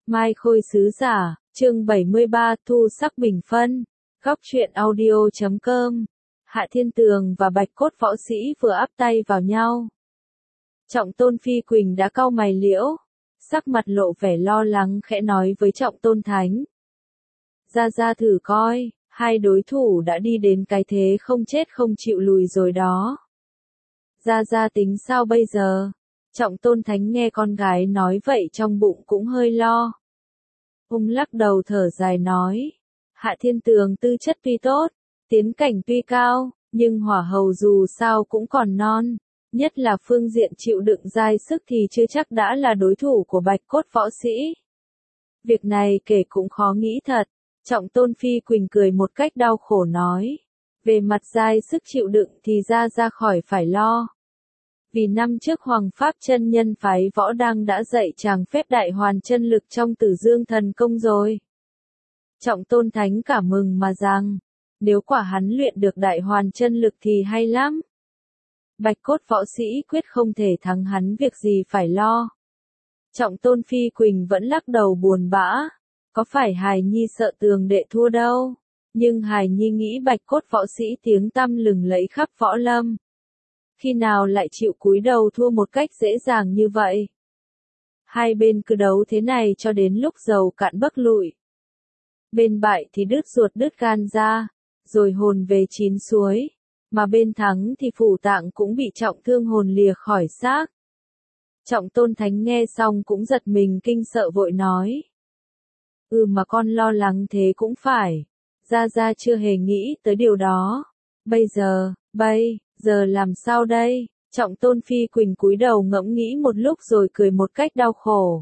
Mai Khôi sứ giả, chương 73 thu sắc bình phân, góc truyện audio.com. Hạ Thiên Tường và Bạch Cốt võ sĩ vừa áp tay vào nhau. Trọng Tôn Phi Quỳnh đã cau mày liễu, sắc mặt lộ vẻ lo lắng khẽ nói với Trọng Tôn Thánh. Ra thử coi, hai đối thủ đã đi đến cái thế không chết không chịu lùi rồi đó. Ra tính sao bây giờ? Trọng Tôn Thánh nghe con gái nói vậy trong bụng cũng hơi lo. Ông lắc đầu thở dài nói, Hạ Thiên Tường tư chất tuy tốt, tiến cảnh tuy cao, nhưng hỏa hầu dù sao cũng còn non, nhất là phương diện chịu đựng dai sức thì chưa chắc đã là đối thủ của Bạch Cốt võ sĩ. Việc này kể cũng khó nghĩ thật. Trọng Tôn Phi Quỳnh cười một cách đau khổ nói, về mặt dai sức chịu đựng thì ra khỏi phải lo. Vì năm trước Hoàng Pháp chân nhân phái Võ Đăng đã dạy chàng phép đại hoàn chân lực trong Tử Dương Thần Công rồi. Trọng Tôn Thánh cảm mừng mà rằng, nếu quả hắn luyện được đại hoàn chân lực thì hay lắm. Bạch Cốt võ sĩ quyết không thể thắng hắn, việc gì phải lo. Trọng Tôn Phi Quỳnh vẫn lắc đầu buồn bã, có phải Hài Nhi sợ Tường đệ thua đâu, nhưng Hài Nhi nghĩ Bạch Cốt võ sĩ tiếng tăm lừng lẫy khắp võ lâm. Khi nào lại chịu cúi đầu thua một cách dễ dàng như vậy? Hai bên cứ đấu thế này cho đến lúc dầu cạn bấc lụi. Bên bại thì đứt ruột đứt gan ra, rồi hồn về chín suối, mà bên thắng thì phủ tạng cũng bị trọng thương hồn lìa khỏi xác. Trọng Tôn Thánh nghe xong cũng giật mình kinh sợ vội nói. Mà con lo lắng thế cũng phải, ra chưa hề nghĩ tới điều đó. Bây giờ làm sao đây? Trọng Tôn Phi Quỳnh cúi đầu ngẫm nghĩ một lúc rồi cười một cách đau khổ.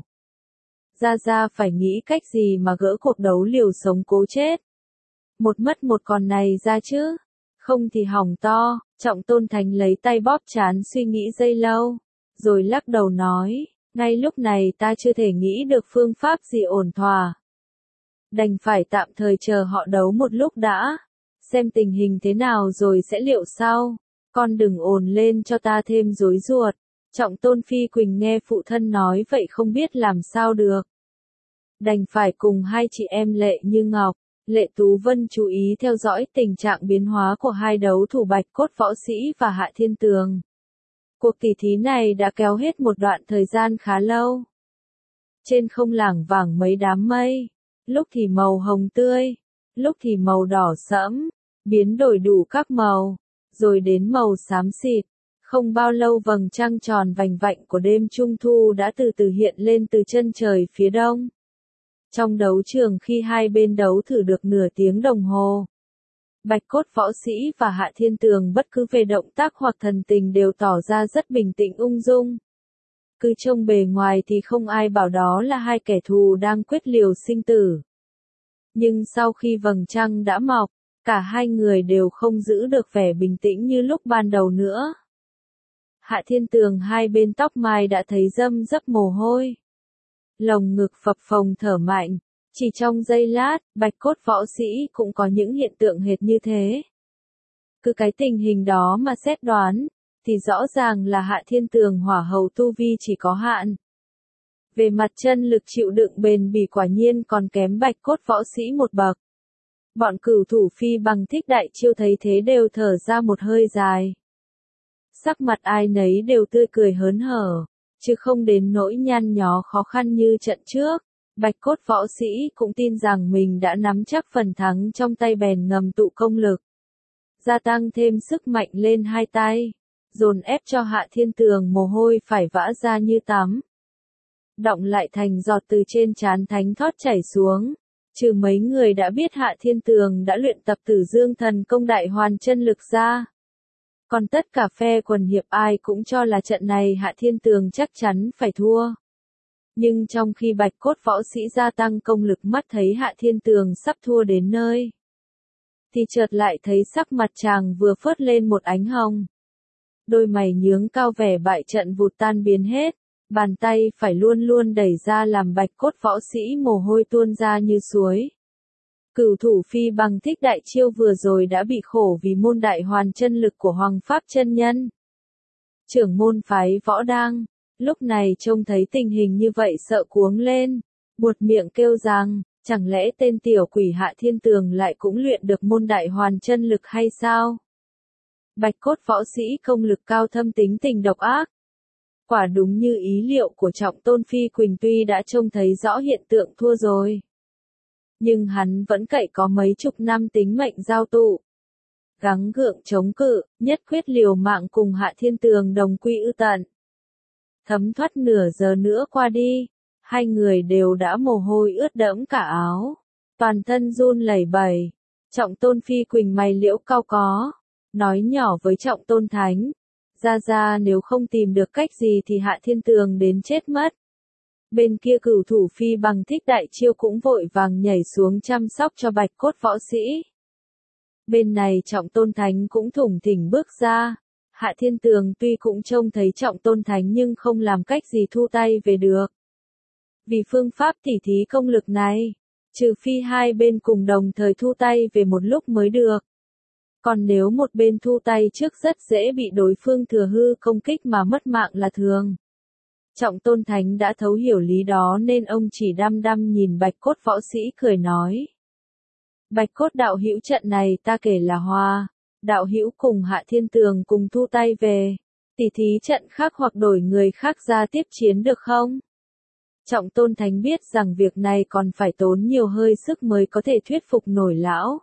Ra phải nghĩ cách gì mà gỡ cuộc đấu liều sống cố chết. Một mất một còn này ra chứ, không thì hỏng to. Trọng Tôn Thánh lấy tay bóp trán suy nghĩ giây lâu, rồi lắc đầu nói, ngay lúc này ta chưa thể nghĩ được phương pháp gì ổn thỏa. Đành phải tạm thời chờ họ đấu một lúc đã, xem tình hình thế nào rồi sẽ liệu sau. Con đừng ồn lên cho ta thêm rối ruột. Trọng Tôn Phi Quỳnh nghe phụ thân nói vậy không biết làm sao được. Đành phải cùng hai chị em Lệ Như Ngọc, Lệ Tú Vân chú ý theo dõi tình trạng biến hóa của hai đấu thủ Bạch Cốt võ sĩ và Hạ Thiên Tường. Cuộc tỷ thí này đã kéo hết một đoạn thời gian khá lâu. Trên không lảng vảng mấy đám mây, lúc thì màu hồng tươi, lúc thì màu đỏ sẫm, biến đổi đủ các màu, rồi đến màu xám xịt. Không bao lâu vầng trăng tròn vành vạnh của đêm trung thu đã từ từ hiện lên từ chân trời phía đông. Trong đấu trường khi hai bên đấu thử được nửa tiếng đồng hồ, Bạch Cốt võ sĩ và Hạ Thiên Tường bất cứ về động tác hoặc thần tình đều tỏ ra rất bình tĩnh ung dung. Cứ trông bề ngoài thì không ai bảo đó là hai kẻ thù đang quyết liều sinh tử. Nhưng sau khi vầng trăng đã mọc, cả hai người đều không giữ được vẻ bình tĩnh như lúc ban đầu nữa. Hạ Thiên Tường hai bên tóc mai đã thấy râm rấp mồ hôi. Lồng ngực phập phồng thở mạnh. Chỉ trong giây lát, Bạch Cốt võ sĩ cũng có những hiện tượng hệt như thế. Cứ cái tình hình đó mà xét đoán, thì rõ ràng là Hạ Thiên Tường hỏa hầu tu vi chỉ có hạn. Về mặt chân lực chịu đựng bền bỉ quả nhiên còn kém Bạch Cốt võ sĩ một bậc. Bọn cửu thủ Phi Bằng Thích đại chiêu thấy thế đều thở ra một hơi dài. Sắc mặt ai nấy đều tươi cười hớn hở, chứ không đến nỗi nhăn nhó khó khăn như trận trước. Bạch Cốt võ sĩ cũng tin rằng mình đã nắm chắc phần thắng trong tay bèn ngầm tụ công lực, gia tăng thêm sức mạnh lên hai tay, dồn ép cho Hạ Thiên Tường mồ hôi phải vã ra như tắm. Đọng lại thành giọt từ trên trán thánh thót chảy xuống. Trừ mấy người đã biết Hạ Thiên Tường đã luyện tập Tử Dương Thần Công đại hoàn chân lực ra, còn tất cả phe quần hiệp ai cũng cho là trận này Hạ Thiên Tường chắc chắn phải thua. Nhưng trong khi Bạch Cốt võ sĩ gia tăng công lực mắt thấy Hạ Thiên Tường sắp thua đến nơi, thì chợt lại thấy sắc mặt chàng vừa phớt lên một ánh hồng. Đôi mày nhướng cao vẻ bại trận vụt tan biến hết, bàn tay phải luôn luôn đẩy ra làm Bạch Cốt võ sĩ mồ hôi tuôn ra như suối. Cửu thủ Phi Bằng Thích đại chiêu vừa rồi đã bị khổ vì môn đại hoàn chân lực của Hoàng Pháp chân nhân. Trưởng môn phái Võ Đăng, lúc này trông thấy tình hình như vậy sợ cuống lên, buột miệng kêu rằng, chẳng lẽ tên tiểu quỷ Hạ Thiên Tường lại cũng luyện được môn đại hoàn chân lực hay sao? Bạch cốt võ sĩ công lực cao thâm tính tình độc ác. Quả đúng như ý liệu của Trọng Tôn Phi Quỳnh, tuy đã trông thấy rõ hiện tượng thua rồi, nhưng hắn vẫn cậy có mấy chục năm tính mệnh giao tụ, gắng gượng chống cự, nhất quyết liều mạng cùng Hạ Thiên Tường đồng quy ư tận. Thấm thoát nửa giờ nữa qua đi, hai người đều đã mồ hôi ướt đẫm cả áo, toàn thân run lẩy bẩy. Trọng Tôn Phi Quỳnh mày liễu cau có, nói nhỏ với Trọng Tôn Thánh, ra nếu không tìm được cách gì thì Hạ Thiên Tường đến chết mất. Bên kia Cửu Thủ Phi Bằng Thích đại chiêu cũng vội vàng nhảy xuống chăm sóc cho bạch cốt võ sĩ. Bên này Trọng Tôn Thánh cũng thủng thỉnh bước ra. Hạ Thiên Tường tuy cũng trông thấy Trọng Tôn Thánh nhưng không làm cách gì thu tay về được. Vì phương pháp tỉ thí công lực này, trừ phi hai bên cùng đồng thời thu tay về một lúc mới được. Còn nếu một bên thu tay trước rất dễ bị đối phương thừa hư công kích mà mất mạng là thường. Trọng Tôn Thánh đã thấu hiểu lý đó nên ông chỉ đăm đăm nhìn bạch cốt võ sĩ cười nói. Bạch cốt đạo hữu, trận này ta kể là hòa. Đạo hữu cùng Hạ Thiên Tường cùng thu tay về, tỉ thí trận khác hoặc đổi người khác ra tiếp chiến được không? Trọng Tôn Thánh biết rằng việc này còn phải tốn nhiều hơi sức mới có thể thuyết phục nổi lão.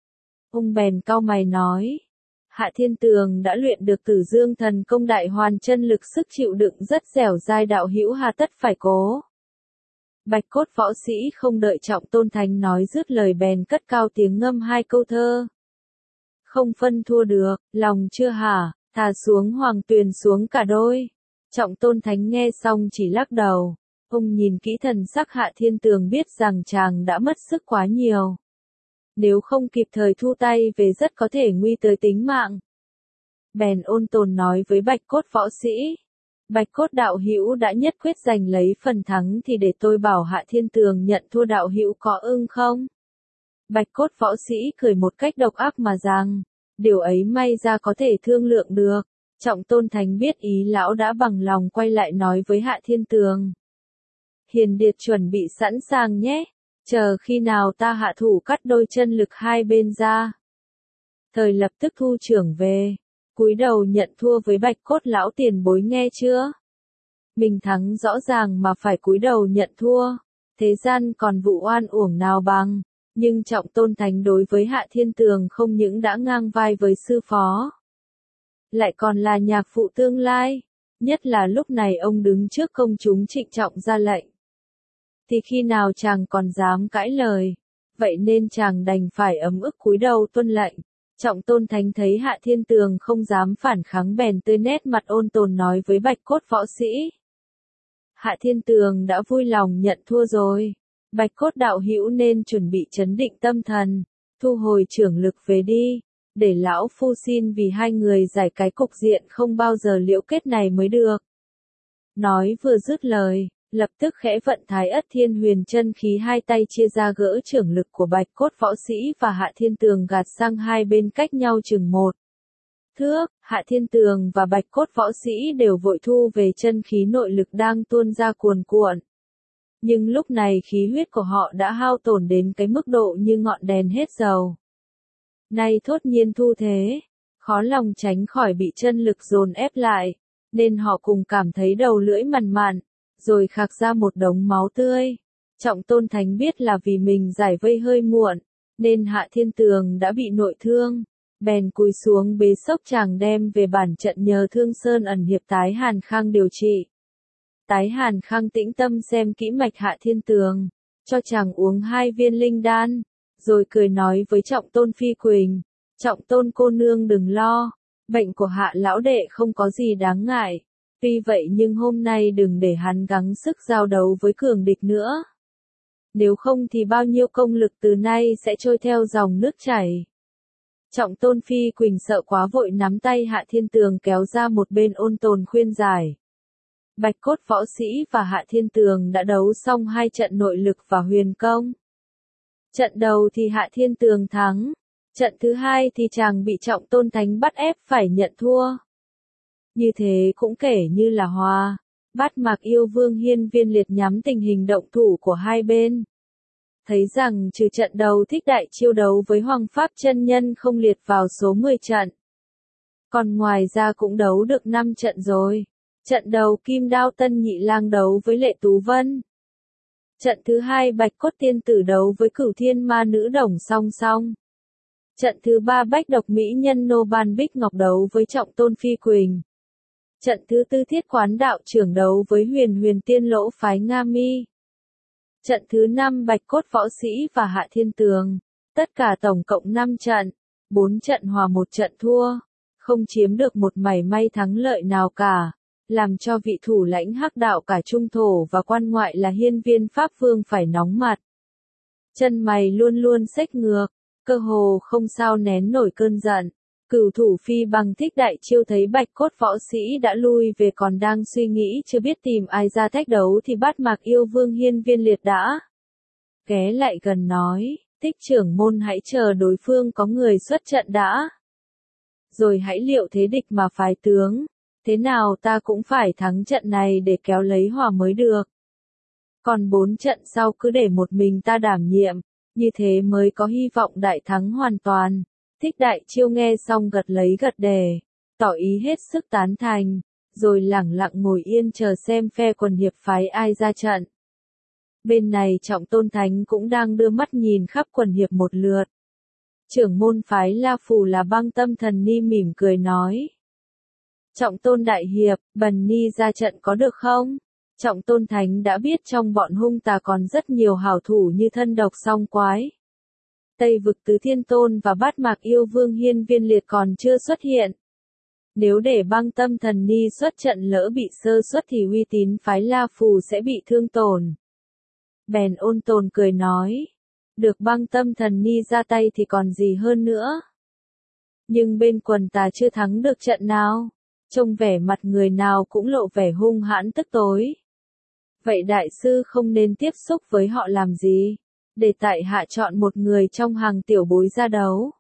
Ông bèn cau mày nói, Hạ Thiên Tường đã luyện được Tử Dương Thần Công đại hoàn chân lực, sức chịu đựng rất dẻo dai, đạo hữu hà tất phải cố. Bạch cốt võ sĩ không đợi Trọng Tôn Thánh nói dứt lời bèn cất cao tiếng ngâm hai câu thơ. Không phân thua được, lòng chưa hả, thả xuống hoàng tuyền xuống cả đôi. Trọng Tôn Thánh nghe xong chỉ lắc đầu. Ông nhìn kỹ thần sắc Hạ Thiên Tường biết rằng chàng đã mất sức quá nhiều. Nếu không kịp thời thu tay về rất có thể nguy tới tính mạng. Bèn ôn tồn nói với bạch cốt võ sĩ. Bạch cốt đạo hữu đã nhất quyết giành lấy phần thắng thì để tôi bảo Hạ Thiên Tường nhận thua, đạo hữu có ưng không? Bạch cốt võ sĩ cười một cách độc ác mà rằng, điều ấy may ra có thể thương lượng được. Trọng Tôn Thánh biết ý lão đã bằng lòng quay lại nói với Hạ Thiên Tường. Hiền Điệt chuẩn bị sẵn sàng nhé, chờ khi nào ta hạ thủ cắt đôi chân lực hai bên ra. Thời lập tức thu trưởng về, cúi đầu nhận thua với bạch cốt lão tiền bối, nghe chưa? Mình thắng rõ ràng mà phải cúi đầu nhận thua, thế gian còn vụ oan uổng nào bằng. Nhưng Trọng Tôn Thánh đối với Hạ Thiên Tường không những đã ngang vai với sư phó, lại còn là nhạc phụ tương lai, nhất là lúc này ông đứng trước công chúng trịnh trọng ra lệnh. Thì khi nào chàng còn dám cãi lời, vậy nên chàng đành phải ấm ức cúi đầu tuân lệnh. Trọng Tôn Thánh thấy Hạ Thiên Tường không dám phản kháng bèn tươi nét mặt ôn tồn nói với bạch cốt võ sĩ. Hạ Thiên Tường đã vui lòng nhận thua rồi. Bạch cốt đạo hữu nên chuẩn bị trấn định tâm thần, thu hồi trưởng lực về đi, để lão phu xin vì hai người giải cái cục diện không bao giờ liễu kết này mới được. Nói vừa dứt lời, lập tức khẽ vận Thái Ất Thiên Huyền chân khí, hai tay chia ra gỡ trưởng lực của bạch cốt võ sĩ và Hạ Thiên Tường gạt sang hai bên cách nhau chừng một thước. Hạ Thiên Tường và bạch cốt võ sĩ đều vội thu về chân khí, nội lực đang tuôn ra cuồn cuộn. Nhưng lúc này khí huyết của họ đã hao tổn đến cái mức độ như ngọn đèn hết dầu. Nay thốt nhiên thu thế, khó lòng tránh khỏi bị chân lực dồn ép lại, nên họ cùng cảm thấy đầu lưỡi mằn mặn, rồi khạc ra một đống máu tươi. Trọng Tôn Thánh biết là vì mình giải vây hơi muộn, nên Hạ Thiên Tường đã bị nội thương, bèn cúi xuống bế xốc chàng đem về bản trận nhờ Thương Sơn ẩn hiệp Tái Hàn Khang điều trị. Tái Hàn Khang tĩnh tâm xem kỹ mạch Hạ Thiên Tường, cho chàng uống 2 viên linh đan, rồi cười nói với Trọng Tôn Phi Quỳnh, Trọng Tôn cô nương đừng lo, bệnh của Hạ lão đệ không có gì đáng ngại, tuy vậy nhưng hôm nay đừng để hắn gắng sức giao đấu với cường địch nữa. Nếu không thì bao nhiêu công lực từ nay sẽ trôi theo dòng nước chảy. Trọng Tôn Phi Quỳnh sợ quá vội nắm tay Hạ Thiên Tường kéo ra một bên ôn tồn khuyên giải. Bạch cốt võ sĩ và Hạ Thiên Tường đã đấu xong 2 trận nội lực và huyền công. Trận đầu thì Hạ Thiên Tường thắng, trận thứ hai thì chàng bị Trọng Tôn Thánh bắt ép phải nhận thua. Như thế cũng kể như là hòa. Bát Mạc Yêu Vương Hiên Viên Liệt nhắm tình hình động thủ của hai bên. Thấy rằng trừ trận đầu Thích Đại Chiêu đấu với Hoàng Pháp chân nhân không liệt vào số 10 trận. Còn ngoài ra cũng đấu được 5 trận rồi. Trận đầu Kim Đao Tân Nhị Lang đấu với Lệ Tú Vân. Trận thứ hai Bạch Cốt Tiên Tử đấu với Cửu Thiên Ma Nữ Đồng song song. Trận thứ ba Bách Độc Mỹ Nhân Nô Ban Bích Ngọc đấu với Trọng Tôn Phi Quỳnh. Trận thứ tư Thiết Quán Đạo Trưởng đấu với Huyền Huyền Tiên Lỗ phái Nga Mi. Trận thứ năm Bạch Cốt Võ Sĩ và Hạ Thiên Tường. Tất cả tổng cộng 5 trận. 4 trận hòa 1 trận thua. Không chiếm được một mảy may thắng lợi nào cả. Làm cho vị thủ lãnh Hắc Đạo cả trung thổ và quan ngoại là Hiên Viên Pháp Vương phải nóng mặt. Chân mày luôn luôn xếch ngược. Cơ hồ không sao nén nổi cơn giận. Cửu thủ Phi Bằng Thích Đại Chiêu thấy Bạch Cốt Võ Sĩ đã lui về còn đang suy nghĩ chưa biết tìm ai ra thách đấu thì Bát Mạc Yêu Vương Hiên Viên Liệt đã ghé lại gần nói, Thích trưởng môn hãy chờ đối phương có người xuất trận đã. Rồi hãy liệu thế địch mà phái tướng, thế nào ta cũng phải thắng trận này để kéo lấy hòa mới được. Còn 4 trận sau cứ để một mình ta đảm nhiệm, như thế mới có hy vọng đại thắng hoàn toàn. Thích Đại Chiêu nghe xong gật lấy gật đề, tỏ ý hết sức tán thành, rồi lẳng lặng ngồi yên chờ xem phe quần hiệp phái ai ra trận. Bên này Trọng Tôn Thánh cũng đang đưa mắt nhìn khắp quần hiệp một lượt. Trưởng môn phái La Phù là Băng Tâm Thần Ni mỉm cười nói. Trọng Tôn Đại Hiệp, Bần Ni ra trận có được không? Trọng Tôn Thánh đã biết trong bọn hung tà còn rất nhiều hảo thủ như Thân Độc Song Quái. Tây Vực Tứ Thiên Tôn và Bát Mạc Yêu Vương Hiên Viên Liệt còn chưa xuất hiện. Nếu để Băng Tâm Thần Ni xuất trận lỡ bị sơ suất thì uy tín phái La Phù sẽ bị thương tổn. Bèn Ôn Tồn cười nói, được Băng Tâm Thần Ni ra tay thì còn gì hơn nữa. Nhưng bên quần tà chưa thắng được trận nào, trông vẻ mặt người nào cũng lộ vẻ hung hãn tức tối. Vậy đại sư không nên tiếp xúc với họ làm gì? Để tại hạ chọn một người trong hàng tiểu bối ra đấu.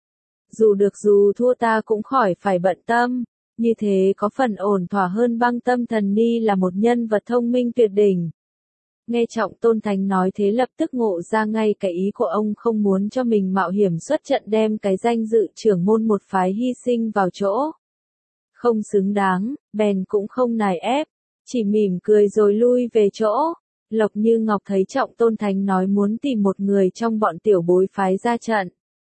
Dù được dù thua ta cũng khỏi phải bận tâm, như thế có phần ổn thỏa hơn. Băng Tâm Thần Ni là một nhân vật thông minh tuyệt đỉnh. Nghe Trọng Tôn Thánh nói thế lập tức ngộ ra ngay cái ý của ông không muốn cho mình mạo hiểm xuất trận đem cái danh dự trưởng môn một phái hy sinh vào chỗ không xứng đáng, bèn cũng không nài ép, chỉ mỉm cười rồi lui về chỗ. Lộc Như Ngọc thấy Trọng Tôn Thánh nói muốn tìm một người trong bọn tiểu bối phái ra trận.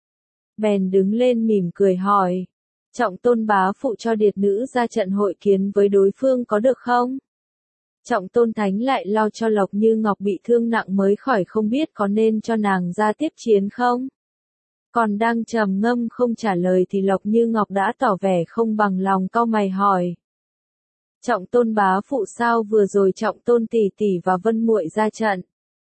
Bèn đứng lên mỉm cười hỏi. Trọng Tôn bá phụ cho điệt nữ ra trận hội kiến với đối phương có được không? Trọng Tôn Thánh lại lo cho Lộc Như Ngọc bị thương nặng mới khỏi không biết có nên cho nàng ra tiếp chiến không? Còn đang trầm ngâm không trả lời thì Lộc Như Ngọc đã tỏ vẻ không bằng lòng cau mày hỏi. Trọng Tôn bá phụ sao vừa rồi Trọng Tôn tỷ tỷ và Vân muội ra trận?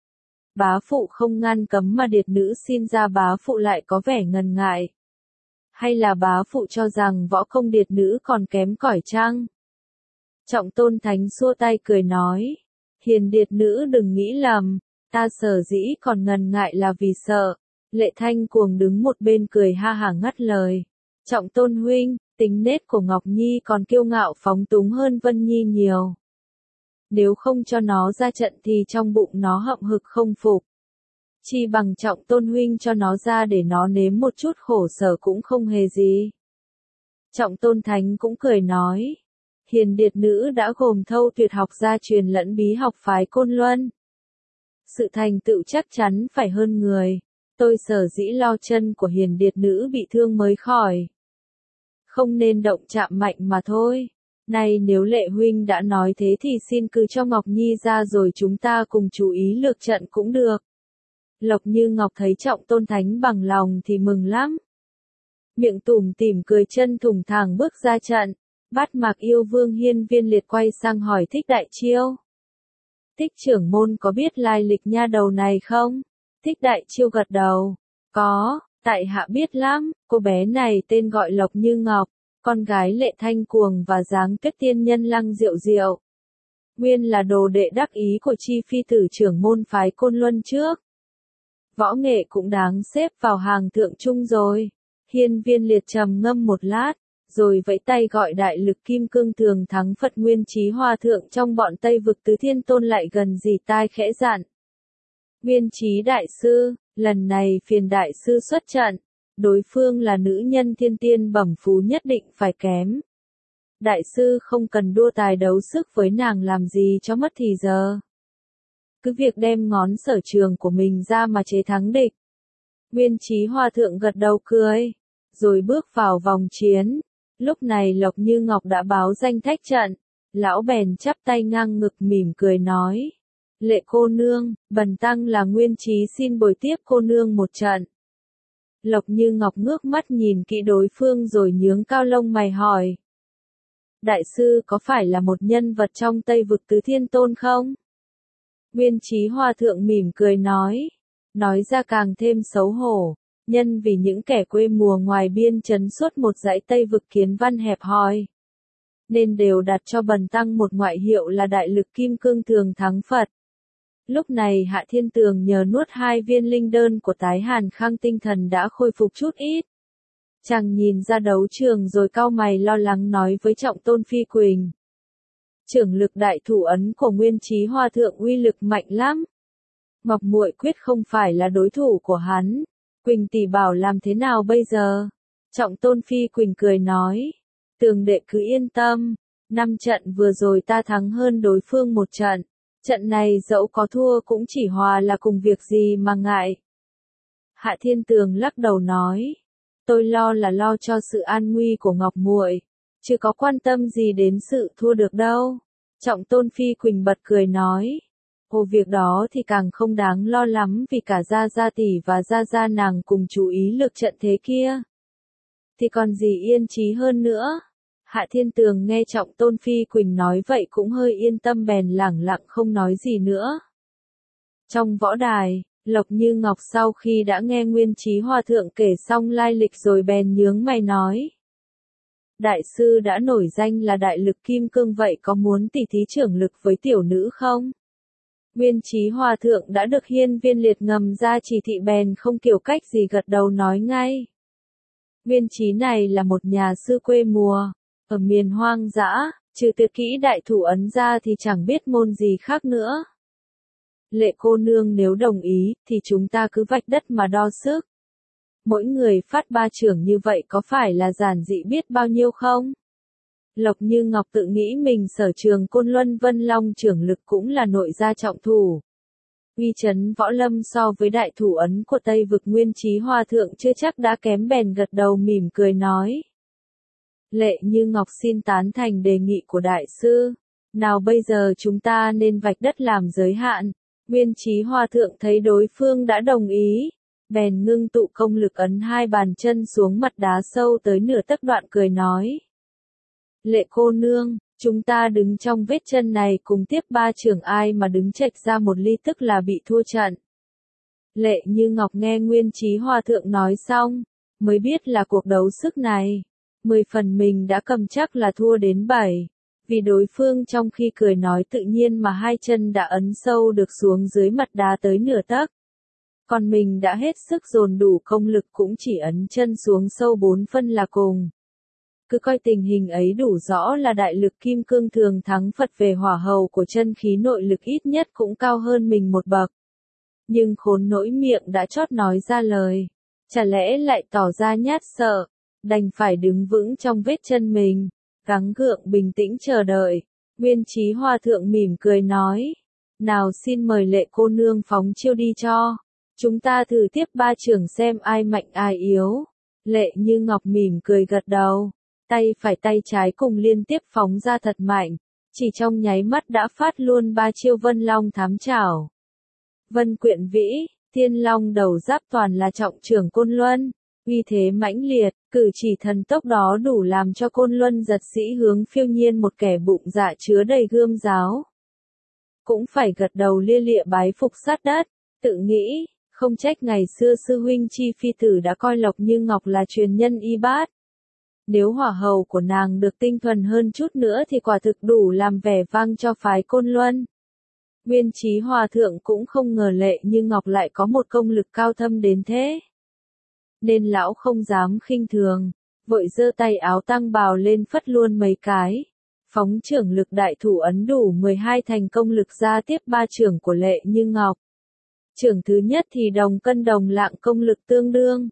Bá phụ không ngăn cấm mà điệt nữ xin ra bá phụ lại có vẻ ngần ngại. Hay là bá phụ cho rằng võ công điệt nữ còn kém cỏi chăng? Trọng Tôn Thánh xua tay cười nói. Hiền điệt nữ đừng nghĩ lầm, ta sở dĩ còn ngần ngại là vì sợ. Lệ Thanh Cuồng đứng một bên cười ha hả ngắt lời. Trọng Tôn huynh, tính nết của Ngọc Nhi còn kiêu ngạo phóng túng hơn Vân Nhi nhiều. Nếu không cho nó ra trận thì trong bụng nó hậm hực không phục. Chi bằng Trọng Tôn huynh cho nó ra để nó nếm một chút khổ sở cũng không hề gì. Trọng Tôn Thánh cũng cười nói. Hiền điệt nữ đã gồm thâu tuyệt học gia truyền lẫn bí học phái Côn Luân. Sự thành tựu chắc chắn phải hơn người. Tôi sở dĩ lo chân của hiền điệt nữ bị thương mới khỏi. Không nên động chạm mạnh mà thôi. Này nếu Lệ huynh đã nói thế thì xin cứ cho Ngọc Nhi ra rồi chúng ta cùng chú ý lược trận cũng được. Lộc Như Ngọc thấy Trọng Tôn Thánh bằng lòng thì mừng lắm. Miệng tủm tỉm cười chân thùng thẳng bước ra trận. Bát Mạc Yêu Vương Hiên Viên Liệt quay sang hỏi Thích Đại Chiêu. Thích trưởng môn có biết lai lịch nha đầu này không? Thích Đại Chiêu gật đầu. Có, tại hạ biết lắm, cô bé này tên gọi Lộc Như Ngọc, con gái Lệ Thanh Cuồng và Giáng Tuyết Tiên Nhân Lăng Diệu Diệu. Nguyên là đồ đệ đắc ý của chi phi tử trưởng môn phái Côn Luân trước. Võ nghệ cũng đáng xếp vào hàng thượng trung rồi. Hiên Viên Liệt trầm ngâm một lát, rồi vẫy tay gọi đại lực kim cương thường thắng Phật Nguyên Chí Hòa Thượng trong bọn Tây Vực Tứ Thiên Tôn lại gần dì tai khẽ dặn. Nguyên Chí Đại Sư, lần này phiền Đại Sư xuất trận, đối phương là nữ nhân thiên tiên bẩm phú nhất định phải kém. Đại Sư không cần đua tài đấu sức với nàng làm gì cho mất thì giờ. Cứ việc đem ngón sở trường của mình ra mà chế thắng địch. Nguyên Chí Hòa Thượng gật đầu cười, rồi bước vào vòng chiến. Lúc này Lộc Như Ngọc đã báo danh thách trận, lão bèn chắp tay ngang ngực mỉm cười nói. Lệ cô nương, bần tăng là Nguyên Chí xin bồi tiếp cô nương một trận. Lộc Như Ngọc ngước mắt nhìn kỹ đối phương rồi nhướng cao lông mày hỏi. Đại sư có phải là một nhân vật trong Tây Vực Tứ Thiên Tôn không? Nguyên Chí Hòa Thượng mỉm cười nói ra càng thêm xấu hổ, nhân vì những kẻ quê mùa ngoài biên trấn suốt một dãy Tây Vực kiến văn hẹp hòi, nên đều đặt cho bần tăng một ngoại hiệu là đại lực kim cương thường thắng Phật. Lúc này Hạ Thiên Tường nhờ nuốt 2 viên linh đơn của Tái Hàn Khang tinh thần đã khôi phục chút ít. Chàng nhìn ra đấu trường rồi cau mày lo lắng nói với Trọng Tôn Phi Quỳnh. Trưởng lực đại thủ ấn của Nguyên Chí Hòa Thượng uy lực mạnh lắm. Ngọc muội quyết không phải là đối thủ của hắn. Quỳnh tỷ bảo làm thế nào bây giờ? Trọng Tôn Phi Quỳnh cười nói. Tường đệ cứ yên tâm. 5 trận vừa rồi ta thắng hơn đối phương 1 trận. Trận này dẫu có thua cũng chỉ hòa là cùng việc gì mà ngại. Hạ Thiên Tường lắc đầu nói. Tôi lo cho sự an nguy của Ngọc muội, chứ có quan tâm gì đến sự thua được đâu. Trọng Tôn Phi Quỳnh bật cười nói. Hồ việc đó thì càng không đáng lo lắm vì cả Gia Gia tỷ và Gia Gia nàng cùng chú ý lực trận thế kia. Thì còn gì yên chí hơn nữa. Hạ Thiên Tường nghe Trọng Tôn Phi Quỳnh nói vậy cũng hơi yên tâm bèn lẳng lặng không nói gì nữa. Trong võ đài, Lộc Như Ngọc sau khi đã nghe Nguyên Chí Hòa Thượng kể xong lai lịch rồi bèn nhướng mày nói. Đại sư đã nổi danh là đại lực kim cương vậy có muốn tỉ thí trưởng lực với tiểu nữ không? Nguyên Chí Hòa Thượng đã được Hiên Viên Liệt ngầm ra chỉ thị bèn không kiểu cách gì gật đầu nói ngay. Nguyên Chí này là một nhà sư quê mùa, ở miền hoang dã, trừ tuyệt kỹ đại thủ ấn ra thì chẳng biết môn gì khác nữa. Lệ cô nương nếu đồng ý, thì chúng ta cứ vạch đất mà đo sức. Mỗi người phát 3 trưởng như vậy có phải là giản dị biết bao nhiêu không? Lộc Như Ngọc tự nghĩ mình sở trường Côn Luân Vân Long trưởng lực cũng là nội gia trọng thủ. Uy chấn võ lâm so với đại thủ ấn của Tây Vực Nguyên Chí Hòa Thượng chưa chắc đã kém bèn gật đầu mỉm cười nói. Lệ Như Ngọc xin tán thành đề nghị của đại sư. Nào bây giờ chúng ta nên vạch đất làm giới hạn. Nguyên Chí Hòa Thượng thấy đối phương đã đồng ý, bèn ngưng tụ công lực ấn 2 bàn chân xuống mặt đá sâu tới nửa tấc đoạn cười nói. Lệ cô nương, chúng ta đứng trong vết chân này cùng tiếp 3 trưởng ai mà đứng chệch ra 1 ly tức là bị thua trận. Lệ Như Ngọc nghe Nguyên Chí Hòa Thượng nói xong, mới biết là cuộc đấu sức này, 10 phần mình đã cầm chắc là thua đến 7. Vì đối phương trong khi cười nói tự nhiên mà 2 chân đã ấn sâu được xuống dưới mặt đá tới nửa tấc. Còn mình đã hết sức dồn đủ công lực cũng chỉ ấn chân xuống sâu 4 phân là cùng. Cứ coi tình hình ấy đủ rõ là đại lực kim cương thường thắng Phật về hỏa hầu của chân khí nội lực ít nhất cũng cao hơn mình 1 bậc. Nhưng khốn nỗi miệng đã chót nói ra lời. Chả lẽ lại tỏ ra nhát sợ, đành phải đứng vững trong vết chân mình. Gắng gượng bình tĩnh chờ đợi. Nguyên Chí Hòa Thượng mỉm cười nói. Nào xin mời Lệ cô nương phóng chiêu đi cho. Chúng ta thử tiếp 3 trưởng xem ai mạnh ai yếu. Lệ Như Ngọc mỉm cười gật đầu. Tay phải tay trái cùng liên tiếp phóng ra thật mạnh. Chỉ trong nháy mắt đã phát luôn 3 chiêu Vân Long thám chảo. Vân Quyện Vĩ, Thiên Long đầu giáp toàn là trọng trưởng Côn Luân. Uy thế mãnh liệt, cử chỉ thần tốc đó đủ làm cho Côn Luân giật sĩ Hướng Phiêu Nhiên một kẻ bụng dạ chứa đầy gươm giáo. Cũng phải gật đầu lia lịa bái phục sát đất, tự nghĩ, không trách ngày xưa sư huynh Chi Phi Tử đã coi Lộc Như Ngọc là truyền nhân y bát. Nếu hỏa hầu của nàng được tinh thuần hơn chút nữa thì quả thực đủ làm vẻ vang cho phái Côn Luân. Nguyên Chí Hòa Thượng cũng không ngờ Lệ Như Ngọc lại có một công lực cao thâm đến thế. Nên lão không dám khinh thường, vội giơ tay áo tăng bào lên phất luôn mấy cái. Phóng trưởng lực đại thủ ấn đủ 12 thành công lực ra tiếp ba trưởng của Lệ Như Ngọc. Trưởng thứ nhất thì đồng cân đồng lạng công lực tương đương.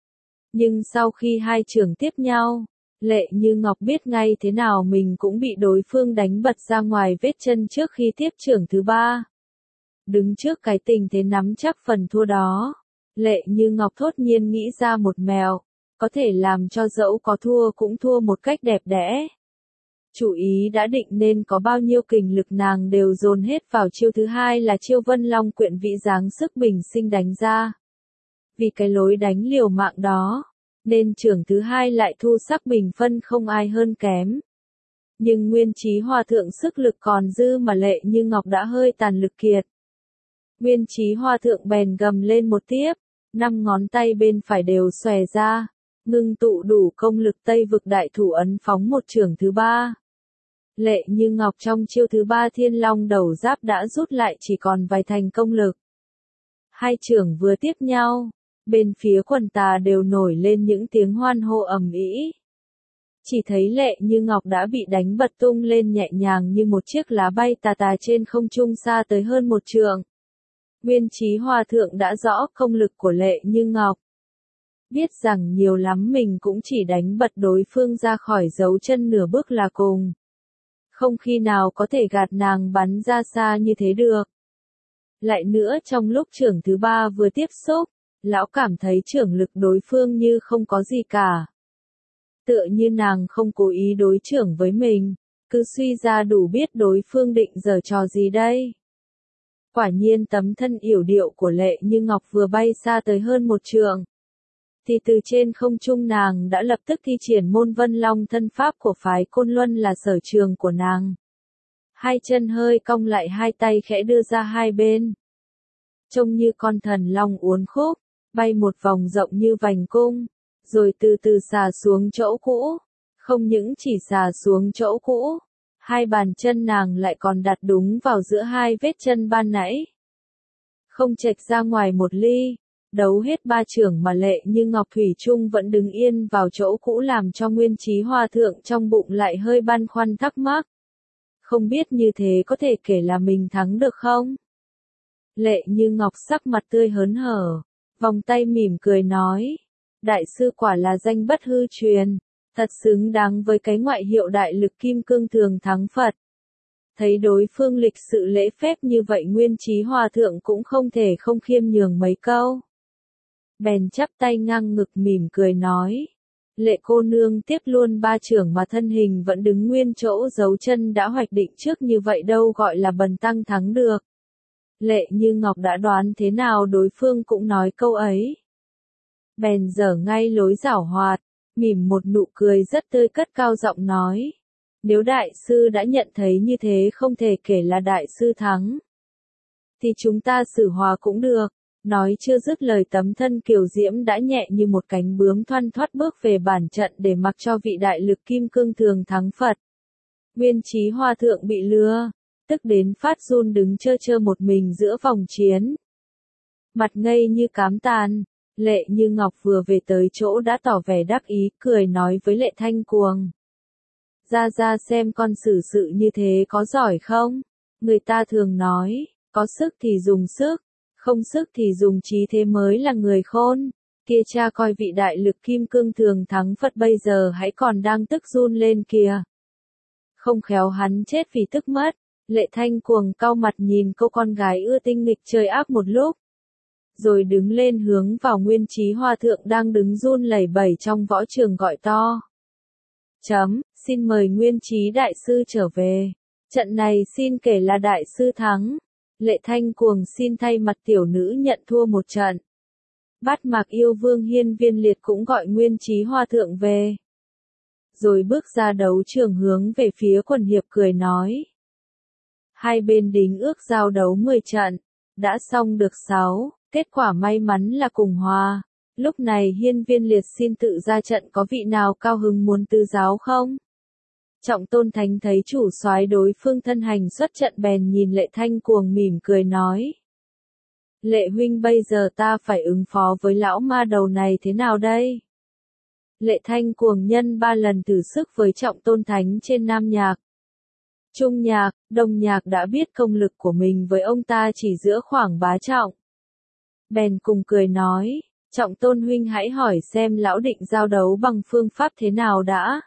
Nhưng sau khi hai trưởng tiếp nhau, Lệ Như Ngọc biết ngay thế nào mình cũng bị đối phương đánh bật ra ngoài vết chân trước khi tiếp trưởng thứ ba. Đứng trước cái tình thế nắm chắc phần thua đó, Lệ Như Ngọc thốt nhiên nghĩ ra một mẹo, có thể làm cho dẫu có thua cũng thua một cách đẹp đẽ. Chủ ý đã định nên có bao nhiêu kình lực nàng đều dồn hết vào chiêu thứ hai là chiêu Vân Long quyện vị dáng sức bình sinh đánh ra. Vì cái lối đánh liều mạng đó, nên trưởng thứ hai lại thu sắc bình phân không ai hơn kém. Nhưng Nguyên Chí Hòa thượng sức lực còn dư mà Lệ Như Ngọc đã hơi tàn lực kiệt. Nguyên Chí Hòa thượng bèn gầm lên một tiếp, 5 ngón tay bên phải đều xòe ra, ngưng tụ đủ công lực Tây Vực đại thủ ấn phóng một trưởng thứ ba. Lệ Như Ngọc trong chiêu thứ ba Thiên Long đầu giáp đã rút lại chỉ còn vài thành công lực. Hai trưởng vừa tiếp nhau, bên phía quần tà đều nổi lên những tiếng hoan hô ầm ĩ. Chỉ thấy Lệ Như Ngọc đã bị đánh bật tung lên nhẹ nhàng như một chiếc lá bay tà tà trên không trung xa tới hơn một trượng. Nguyên Chí Hòa thượng đã rõ công lực của Lệ Như Ngọc. Biết rằng nhiều lắm mình cũng chỉ đánh bật đối phương ra khỏi dấu chân nửa bước là cùng. Không khi nào có thể gạt nàng bắn ra xa như thế được. Lại nữa trong lúc trưởng thứ ba vừa tiếp xúc, lão cảm thấy trưởng lực đối phương như không có gì cả. Tựa như nàng không cố ý đối trưởng với mình, cứ suy ra đủ biết đối phương định giở trò gì đây. Quả nhiên tấm thân yểu điệu của Lệ Như Ngọc vừa bay xa tới hơn một trượng, thì từ trên không trung nàng đã lập tức thi triển môn Vân Long thân pháp của phái Côn Luân là sở trường của nàng. Hai chân hơi cong lại, hai tay khẽ đưa ra hai bên. Trông như con thần long uốn khúc, bay một vòng rộng như vành cung, rồi từ từ xà xuống chỗ cũ. Không những chỉ xà xuống chỗ cũ, hai bàn chân nàng lại còn đặt đúng vào giữa hai vết chân ban nãy. Không chệch ra ngoài một ly. Đấu hết ba trưởng mà Lệ Như Ngọc thủy chung vẫn đứng yên vào chỗ cũ làm cho Nguyên Chí Hòa thượng trong bụng lại hơi băn khoăn thắc mắc. Không biết như thế có thể kể là mình thắng được không? Lệ Như Ngọc sắc mặt tươi hớn hở, vòng tay mỉm cười nói. Đại sư quả là danh bất hư truyền, thật xứng đáng với cái ngoại hiệu đại lực kim cương thường thắng Phật. Thấy đối phương lịch sự lễ phép như vậy Nguyên Chí Hòa thượng cũng không thể không khiêm nhường mấy câu. Bèn chắp tay ngang ngực mỉm cười nói. Lệ cô nương tiếp luôn ba trưởng mà thân hình vẫn đứng nguyên chỗ, dấu chân đã hoạch định trước như vậy đâu gọi là bần tăng thắng được. Lệ Như Ngọc đã đoán thế nào đối phương cũng nói câu ấy. Bèn dở ngay lối giảo hoạt, mỉm một nụ cười rất tươi cất cao giọng nói. Nếu đại sư đã nhận thấy như thế không thể kể là đại sư thắng, thì chúng ta xử hòa cũng được. Nói chưa dứt lời tấm thân kiều diễm đã nhẹ như một cánh bướm thoăn thoắt bước về bản trận để mặc cho vị đại lực kim cương thường thắng Phật. Nguyên Chí Hòa thượng bị lừa, tức đến phát run đứng trơ trơ một mình giữa vòng chiến. Mặt ngây như cám tàn, Lệ Như Ngọc vừa về tới chỗ đã tỏ vẻ đắc ý, cười nói với Lệ Thanh Cuồng. Ra xem con xử sự như thế có giỏi không? Người ta thường nói, có sức thì dùng sức. Không sức thì dùng trí thế mới là người khôn. Kia cha coi vị đại lực kim cương thường thắng Phật bây giờ hãy còn đang tức run lên kìa. Không khéo hắn chết vì tức mất. Lệ Thanh Cuồng cau mặt nhìn cô con gái ưa tinh nghịch chơi ác một lúc. Rồi đứng lên hướng vào Nguyên Chí Hòa thượng đang đứng run lẩy bẩy trong võ trường gọi to. Xin mời Nguyên Chí đại sư trở về. Trận này xin kể là đại sư thắng. Lệ Thanh Cuồng xin thay mặt tiểu nữ nhận thua một trận. Bát Mạc yêu vương Hiên Viên Liệt cũng gọi Nguyên Chí Hòa thượng về. Rồi bước ra đấu trường hướng về phía quần hiệp cười nói. Hai bên đính ước giao đấu 10 trận, đã xong được 6, kết quả may mắn là cùng hòa. Lúc này Hiên Viên Liệt xin tự ra trận, có vị nào cao hứng muốn tư giáo không? Trọng Tôn Thánh thấy chủ soái đối phương thân hành xuất trận bèn nhìn Lệ Thanh Cuồng mỉm cười nói. Lệ huynh bây giờ ta phải ứng phó với lão ma đầu này thế nào đây? Lệ Thanh cuồng nhân 3 lần thử sức với Trọng Tôn Thánh trên Nam Nhạc. Trung Nhạc, Đông Nhạc đã biết công lực của mình với ông ta chỉ giữa khoảng bá trọng. Bèn cùng cười nói, Trọng Tôn huynh hãy hỏi xem lão định giao đấu bằng phương pháp thế nào đã.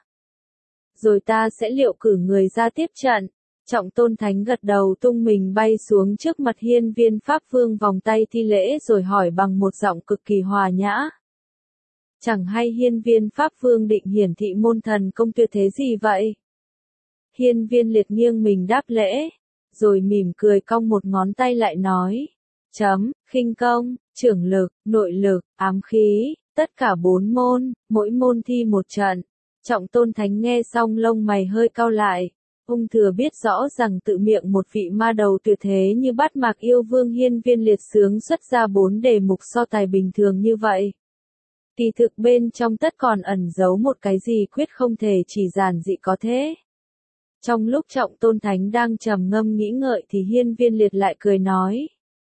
Rồi ta sẽ liệu cử người ra tiếp trận. Trọng Tôn Thánh gật đầu tung mình bay xuống trước mặt Hiên Viên Pháp Vương vòng tay thi lễ rồi hỏi bằng một giọng cực kỳ hòa nhã. Chẳng hay Hiên Viên Pháp Vương định hiển thị môn thần công tuyệt thế gì vậy? Hiên Viên Liệt nghiêng mình đáp lễ, rồi mỉm cười cong một ngón tay lại nói. Khinh công, trưởng lực, nội lực, ám khí, tất cả 4 môn, mỗi môn thi một trận. Trọng Tôn Thánh nghe xong lông mày hơi cau lại. Ông thừa biết rõ rằng tự miệng một vị ma đầu tuyệt thế như Bát Mạc Yêu Vương Hiên Viên Liệt sướng xuất ra 4 đề mục so tài bình thường như vậy. Kỳ thực bên trong tất còn ẩn giấu một cái gì quyết không thể chỉ giản dị có thế. Trong lúc Trọng Tôn Thánh đang trầm ngâm nghĩ ngợi thì Hiên Viên Liệt lại cười nói.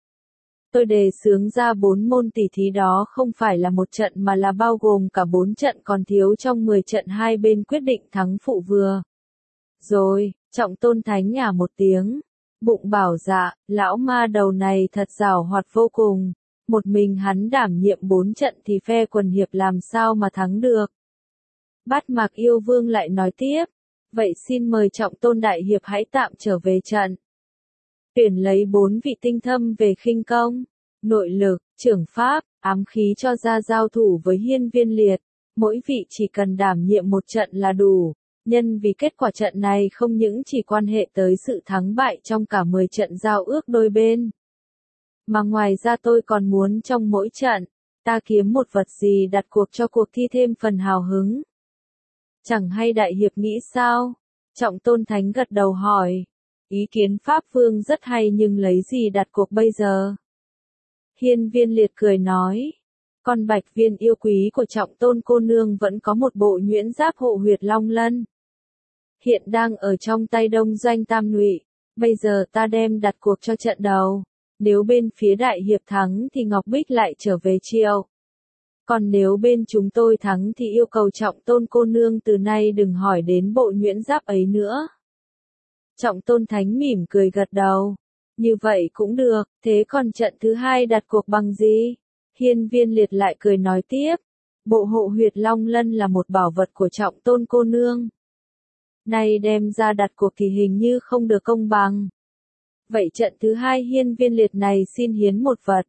Tôi đề xướng ra 4 môn tỷ thí đó không phải là một trận mà là bao gồm cả 4 trận còn thiếu trong 10 trận hai bên quyết định thắng phụ vừa. Rồi, Trọng Tôn Thánh nhả một tiếng, bụng bảo dạ, lão ma đầu này thật giàu hoạt vô cùng, một mình hắn đảm nhiệm 4 trận thì phe quần hiệp làm sao mà thắng được. Bát Mạc Yêu Vương lại nói tiếp, vậy xin mời Trọng Tôn Đại Hiệp hãy tạm trở về trận. Tuyển lấy 4 vị tinh thâm về khinh công, nội lực, trưởng pháp, ám khí cho ra giao thủ với Hiên Viên Liệt, mỗi vị chỉ cần đảm nhiệm một trận là đủ. Nhân vì kết quả trận này không những chỉ quan hệ tới sự thắng bại trong cả 10 trận giao ước đôi bên. Mà ngoài ra tôi còn muốn trong mỗi trận, ta kiếm một vật gì đặt cuộc cho cuộc thi thêm phần hào hứng. Chẳng hay Đại Hiệp nghĩ sao? Trọng Tôn Thánh gật đầu hỏi. Ý kiến Pháp Vương rất hay nhưng lấy gì đặt cuộc bây giờ? Hiên Viên Liệt cười nói. Con Bạch Viên yêu quý của Trọng Tôn cô nương vẫn có một bộ nhuyễn giáp hộ huyệt long lân. Hiện đang ở trong tay Đông Doanh Tam Ngụy, bây giờ ta đem đặt cuộc cho trận đầu. Nếu bên phía Đại Hiệp thắng thì Ngọc Bích lại trở về Triệu. Còn nếu bên chúng tôi thắng thì yêu cầu Trọng Tôn cô nương từ nay đừng hỏi đến bộ nhuyễn giáp ấy nữa. Trọng Tôn Thánh mỉm cười gật đầu. Như vậy cũng được, thế còn trận thứ hai đặt cuộc bằng gì? Hiên Viên Liệt lại cười nói tiếp. Bộ hộ huyệt long lân là một bảo vật của Trọng Tôn cô nương. Nay đem ra đặt cuộc thì hình như không được công bằng. Vậy trận thứ hai Hiên Viên Liệt này xin hiến một vật.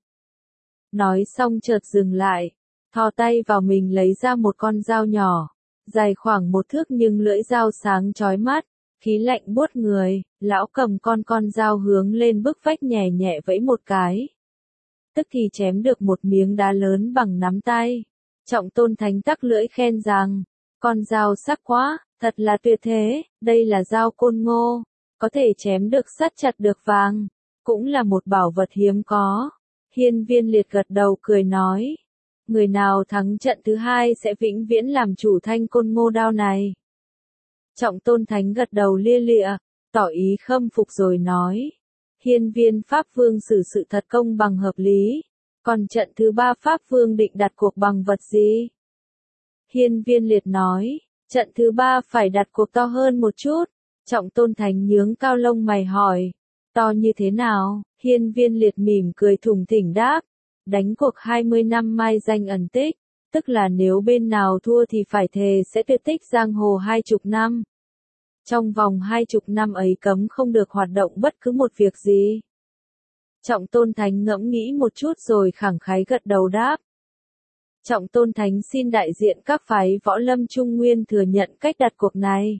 Nói xong chợt dừng lại, thò tay vào mình lấy ra một con dao nhỏ, dài khoảng 1 thước nhưng lưỡi dao sáng chói mắt, khí lạnh buốt người, lão cầm con dao hướng lên bức vách nhẹ nhẹ vẫy một cái. Tức thì chém được một miếng đá lớn bằng nắm tay. Trọng Tôn Thánh tắc lưỡi khen rằng, con dao sắc quá, thật là tuyệt thế, đây là dao Côn Ngô, có thể chém được sắt chặt được vàng, cũng là một bảo vật hiếm có. Hiên Viên Liệt gật đầu cười nói, người nào thắng trận thứ hai sẽ vĩnh viễn làm chủ thanh Côn Ngô đao này. Trọng Tôn Thánh gật đầu lia lịa, tỏ ý khâm phục rồi nói, Hiên Viên Pháp Vương xử sự thật công bằng hợp lý, còn trận thứ ba Pháp Vương định đặt cuộc bằng vật gì? Hiên Viên Liệt nói, trận thứ ba phải đặt cuộc to hơn một chút. Trọng Tôn Thánh nhướng cao lông mày hỏi, to như thế nào? Hiên Viên Liệt mỉm cười thủng thỉnh đáp, đánh cuộc 20 năm mai danh ẩn tích, tức là nếu bên nào thua thì phải thề sẽ tuyệt tích giang hồ 20 năm. Trong vòng 20 năm ấy cấm không được hoạt động bất cứ một việc gì. Trọng Tôn Thánh ngẫm nghĩ một chút rồi khẳng khái gật đầu đáp. Trọng Tôn Thánh xin đại diện các phái võ lâm Trung Nguyên thừa nhận cách đặt cuộc này.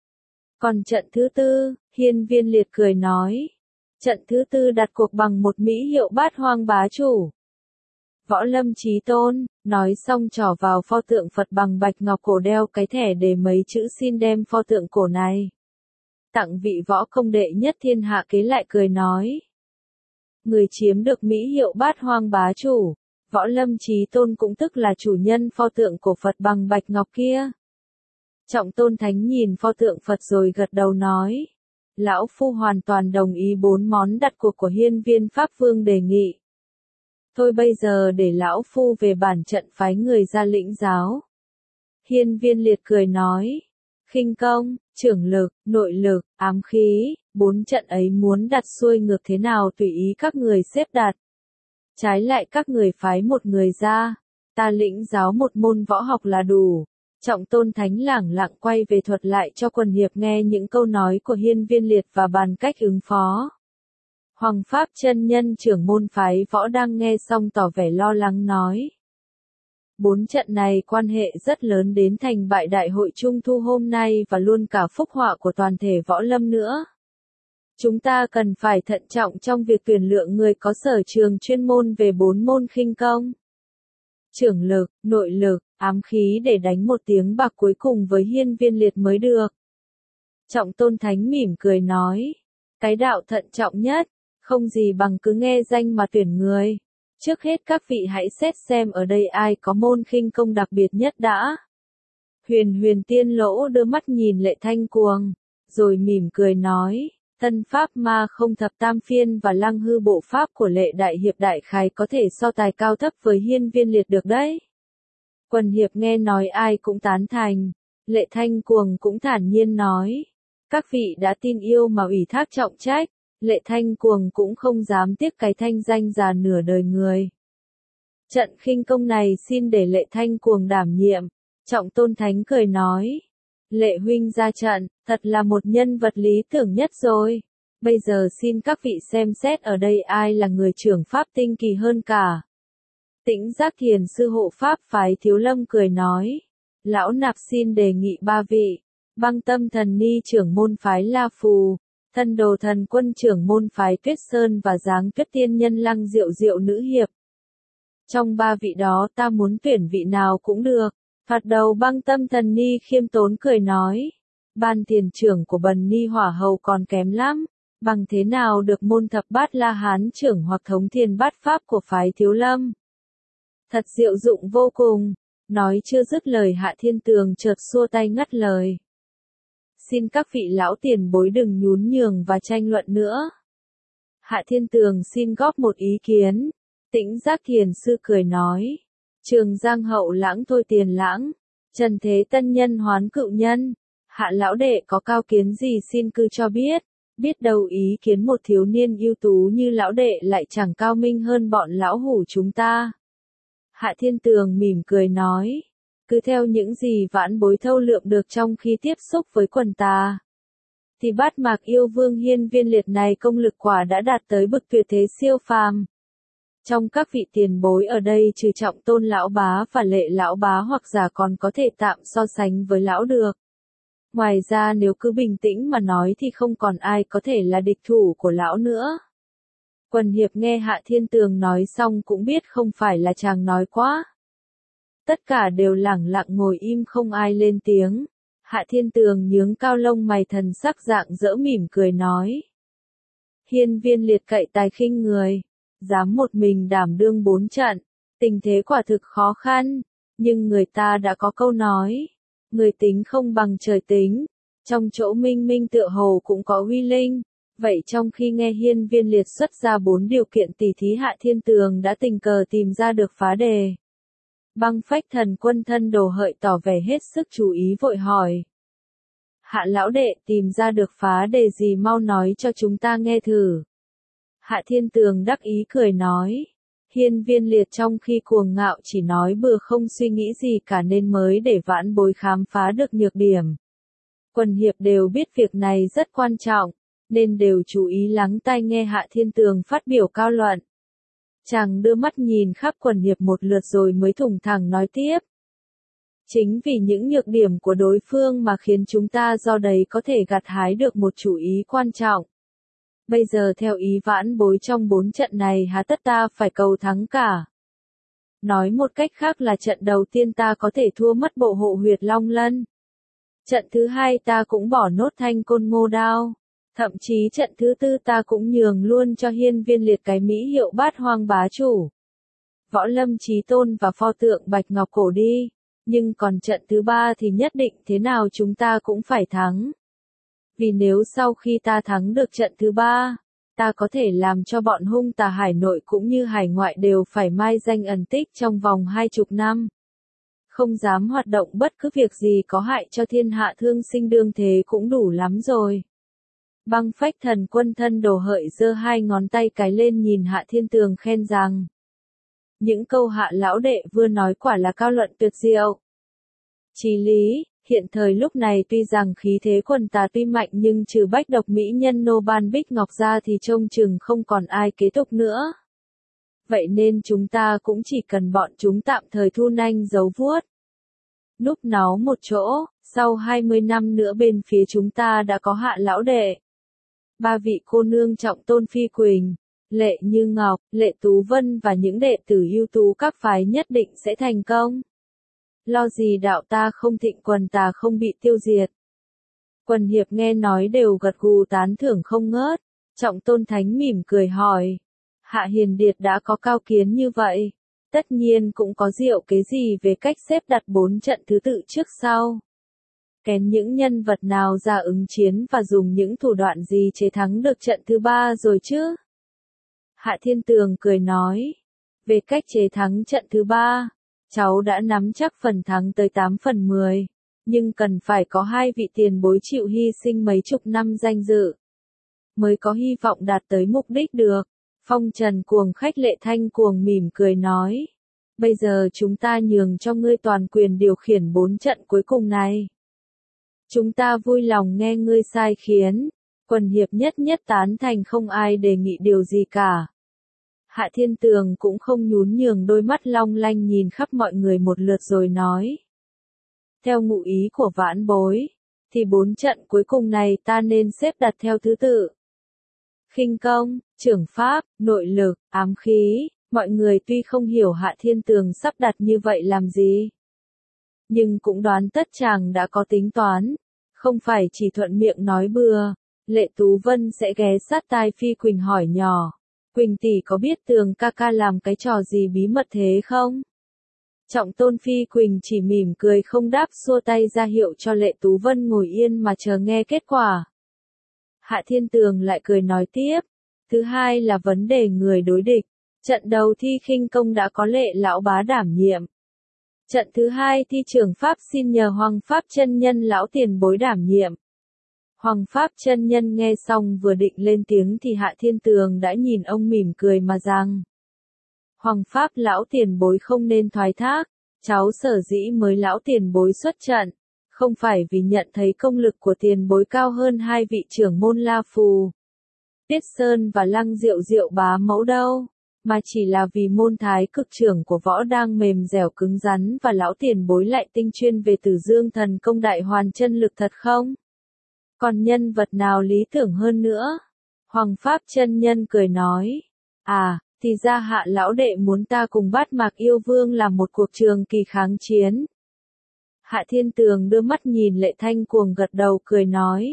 Còn trận thứ tư, Hiên Viên Liệt cười nói. Trận thứ tư đặt cuộc bằng một mỹ hiệu Bát Hoang bá chủ. Võ lâm chí tôn, nói xong trỏ vào pho tượng Phật bằng bạch ngọc cổ đeo cái thẻ để mấy chữ xin đem pho tượng cổ này. Tặng vị võ công đệ nhất thiên hạ kế lại cười nói. Người chiếm được mỹ hiệu Bát Hoang bá chủ, võ lâm chí tôn cũng tức là chủ nhân pho tượng cổ Phật bằng bạch ngọc kia. Trọng Tôn Thánh nhìn pho tượng Phật rồi gật đầu nói. Lão Phu hoàn toàn đồng ý 4 món đặt cuộc của Hiên Viên Pháp Vương đề nghị. Thôi bây giờ để Lão Phu về bản trận phái người ra lĩnh giáo. Hiên Viên Liệt cười nói. Khinh công, trưởng lực, nội lực, ám khí, 4 trận ấy muốn đặt xuôi ngược thế nào tùy ý các người xếp đặt. Trái lại các người phái một người ra, ta lĩnh giáo một môn võ học là đủ. Trọng Tôn Thánh lẳng lặng quay về thuật lại cho quần hiệp nghe những câu nói của Hiên Viên Liệt và bàn cách ứng phó. Hoàng Pháp chân nhân trưởng môn phái võ đang nghe xong tỏ vẻ lo lắng nói. 4 trận này quan hệ rất lớn đến thành bại đại hội Trung Thu hôm nay và luôn cả phúc họa của toàn thể võ lâm nữa. Chúng ta cần phải thận trọng trong việc tuyển lựa người có sở trường chuyên môn về 4 môn khinh công, trưởng lực, nội lực, ám khí để đánh một tiếng bạc cuối cùng với Hiên Viên Liệt mới được. Trọng Tôn Thánh mỉm cười nói, cái đạo thận trọng nhất, không gì bằng cứ nghe danh mà tuyển người. Trước hết các vị hãy xét xem ở đây ai có môn khinh công đặc biệt nhất đã. Huyền Tiên Lỗ đưa mắt nhìn Lệ Thanh Cuồng, rồi mỉm cười nói, Tân Pháp Ma Không Thập Tam Phiên và Lăng Hư Bộ Pháp của Lệ Đại Hiệp đại khái có thể so tài cao thấp với Hiên Viên Liệt được đấy. Quần hiệp nghe nói ai cũng tán thành, Lệ Thanh Cuồng cũng thản nhiên nói, các vị đã tin yêu mà ủy thác trọng trách. Lệ Thanh Cuồng cũng không dám tiếc cái thanh danh già nửa đời người. Trận khinh công này xin để Lệ Thanh Cuồng đảm nhiệm. Trọng Tôn Thánh cười nói. Lệ huynh ra trận, thật là một nhân vật lý tưởng nhất rồi. Bây giờ xin các vị xem xét ở đây ai là người trưởng pháp tinh kỳ hơn cả. Tĩnh Giác Thiền sư hộ pháp phái Thiếu Lâm cười nói. Lão nạp xin đề nghị 3 vị. Băng Tâm Thần Ni trưởng môn phái La Phù. Thân Đồ Thần Quân trưởng môn phái Tuyết Sơn và Giáng Tuyết Tiên nhân Lăng Diệu Diệu nữ hiệp. Trong 3 vị đó ta muốn tuyển vị nào cũng được. Phạt đầu Băng Tâm Thần Ni khiêm tốn cười nói. Ban tiền trưởng của Bần Ni Hỏa Hầu còn kém lắm. Bằng thế nào được môn thập bát La Hán trưởng hoặc thống thiền bát pháp của phái Thiếu Lâm. Thật diệu dụng vô cùng. Nói chưa dứt lời Hạ Thiên Tường chợt xua tay ngắt lời. Xin các vị lão tiền bối đừng nhún nhường và tranh luận nữa. Hạ Thiên Tường xin góp một ý kiến. Tĩnh Giác Thiền sư cười nói. Trường giang hậu lãng thôi tiền lãng. Trần thế tân nhân hoán cựu nhân. Hạ lão đệ có cao kiến gì xin cứ cho biết. Biết đâu ý kiến một thiếu niên ưu tú như lão đệ lại chẳng cao minh hơn bọn lão hủ chúng ta. Hạ Thiên Tường mỉm cười nói. Cứ theo những gì vãn bối thâu lượm được trong khi tiếp xúc với quần ta. Thì Bát Mạc yêu vương Hiên Viên Liệt này công lực quả đã đạt tới bậc tuyệt thế siêu phàm. Trong các vị tiền bối ở đây trừ Trọng Tôn lão bá và Lệ lão bá hoặc giả còn có thể tạm so sánh với lão được. Ngoài ra nếu cứ bình tĩnh mà nói thì không còn ai có thể là địch thủ của lão nữa. Quần hiệp nghe Hạ Thiên Tường nói xong cũng biết không phải là chàng nói quá. Tất cả đều lẳng lặng ngồi im không ai lên tiếng. Hạ Thiên Tường nhướng cao lông mày thần sắc rạng rỡ mỉm cười nói. Hiên Viên Liệt cậy tài khinh người. Dám một mình đảm đương 4 trận. Tình thế quả thực khó khăn. Nhưng người ta đã có câu nói. Người tính không bằng trời tính. Trong chỗ minh minh tựa hồ cũng có uy linh. Vậy trong khi nghe Hiên Viên Liệt xuất ra 4 điều kiện tỉ thí Hạ Thiên Tường đã tình cờ tìm ra được phá đề. Băng Phách Thần Quân Thân Đồ Hợi tỏ vẻ hết sức chú ý vội hỏi. Hạ lão đệ tìm ra được phá đề gì mau nói cho chúng ta nghe thử. Hạ Thiên Tường đắc ý cười nói. Hiên Viên Liệt trong khi cuồng ngạo chỉ nói bừa không suy nghĩ gì cả nên mới để vãn bối khám phá được nhược điểm. Quần hiệp đều biết việc này rất quan trọng, nên đều chú ý lắng tai nghe Hạ Thiên Tường phát biểu cao luận. Chàng đưa mắt nhìn khắp quần hiệp một lượt rồi mới thủng thẳng nói tiếp. Chính vì những nhược điểm của đối phương mà khiến chúng ta do đấy có thể gặt hái được một chủ ý quan trọng. Bây giờ theo ý vãn bối trong 4 trận này há tất ta phải cầu thắng cả. Nói một cách khác là trận đầu tiên ta có thể thua mất bộ hộ huyệt Long Lân. Trận thứ hai ta cũng bỏ nốt Thanh Côn Ngô Đao. Thậm chí trận thứ tư ta cũng nhường luôn cho Hiên Viên Liệt cái mỹ hiệu Bát Hoang bá chủ. Võ Lâm Chí Tôn và pho tượng Bạch Ngọc Cổ đi. Nhưng còn trận thứ ba thì nhất định thế nào chúng ta cũng phải thắng. Vì nếu sau khi ta thắng được trận thứ ba, ta có thể làm cho bọn hung tà hải nội cũng như hải ngoại đều phải mai danh ẩn tích trong vòng 20 năm. không dám hoạt động bất cứ việc gì có hại cho thiên hạ thương sinh đương thế cũng đủ lắm rồi. Băng Phách Thần Quân thân đồ hợi giơ hai ngón tay cái lên nhìn Hạ Thiên Tường khen rằng. Những câu Hạ lão đệ vừa nói quả là cao luận tuyệt diệu. Chí lý, hiện thời lúc này tuy rằng khí thế quần tà tuy mạnh nhưng trừ bách độc mỹ nhân Nô Ban Bích Ngọc ra thì trông chừng không còn ai kế tục nữa. Vậy nên chúng ta cũng chỉ cần bọn chúng tạm thời thu nanh giấu vuốt. Núp náu một chỗ, sau 20 năm nữa bên phía chúng ta đã có Hạ lão đệ. 3 vị cô nương Trọng Tôn Phi Quỳnh, Lệ Như Ngọc, Lệ Tú Vân và những đệ tử ưu tú các phái nhất định sẽ thành công. Lo gì đạo ta không thịnh quần tà không bị tiêu diệt. Quần hiệp nghe nói đều gật gù tán thưởng không ngớt. Trọng Tôn Thánh mỉm cười hỏi. Hạ Hiền Điệt đã có cao kiến như vậy. Tất nhiên cũng có diệu kế gì về cách xếp đặt 4 trận thứ tự trước sau. Kén những nhân vật nào ra ứng chiến và dùng những thủ đoạn gì chế thắng được trận thứ 3 rồi chứ? Hạ Thiên Tường cười nói. Về cách chế thắng trận thứ 3, cháu đã nắm chắc phần thắng tới 8 phần 10. Nhưng cần phải có 2 vị tiền bối chịu hy sinh mấy chục năm danh dự. Mới có hy vọng đạt tới mục đích được. Phong Trần Cuồng khách Lệ Thanh Cuồng mỉm cười nói. Bây giờ chúng ta nhường cho ngươi toàn quyền điều khiển 4 trận cuối cùng này. Chúng ta vui lòng nghe ngươi sai khiến. Quần hiệp nhất nhất tán thành không ai đề nghị điều gì cả. Hạ Thiên Tường cũng không nhún nhường đôi mắt long lanh nhìn khắp mọi người một lượt rồi nói. Theo ngụ ý của vãn bối, thì 4 trận cuối cùng này ta nên xếp đặt theo thứ tự. Khinh công, trưởng pháp, nội lực, ám khí, mọi người tuy không hiểu Hạ Thiên Tường sắp đặt như vậy làm gì. Nhưng cũng đoán tất chàng đã có tính toán, không phải chỉ thuận miệng nói bừa. Lệ Tú Vân sẽ ghé sát tai Phi Quỳnh hỏi nhỏ. Quỳnh tỷ có biết Tường ca ca làm cái trò gì bí mật thế không? Trọng Tôn Phi Quỳnh chỉ mỉm cười không đáp xua tay ra hiệu cho Lệ Tú Vân ngồi yên mà chờ nghe kết quả. Hạ Thiên Tường lại cười nói tiếp. Thứ hai là vấn đề người đối địch. Trận đầu thi khinh công đã có Lệ lão bá đảm nhiệm. Trận thứ hai thi trưởng pháp xin nhờ Hoàng Pháp chân nhân lão tiền bối đảm nhiệm. Hoàng Pháp chân nhân nghe xong vừa định lên tiếng thì Hạ Thiên Tường đã nhìn ông mỉm cười mà rằng. Hoàng Pháp lão tiền bối không nên thoái thác, cháu sở dĩ mới lão tiền bối xuất trận, không phải vì nhận thấy công lực của tiền bối cao hơn 2 vị trưởng môn La Phù, Tiết Sơn và Lăng Diệu Diệu bá mẫu đâu, mà chỉ là vì môn thái cực trưởng của võ đang mềm dẻo cứng rắn và lão tiền bối lại tinh chuyên về Tử Dương thần công đại hoàn chân lực thật không? Còn nhân vật nào lý tưởng hơn nữa? Hoàng Pháp chân nhân cười nói. À, thì ra Hạ lão đệ muốn ta cùng Bát Mạc Yêu Vương làm một cuộc trường kỳ kháng chiến. Hạ Thiên Tường đưa mắt nhìn Lệ Thanh Cuồng gật đầu cười nói.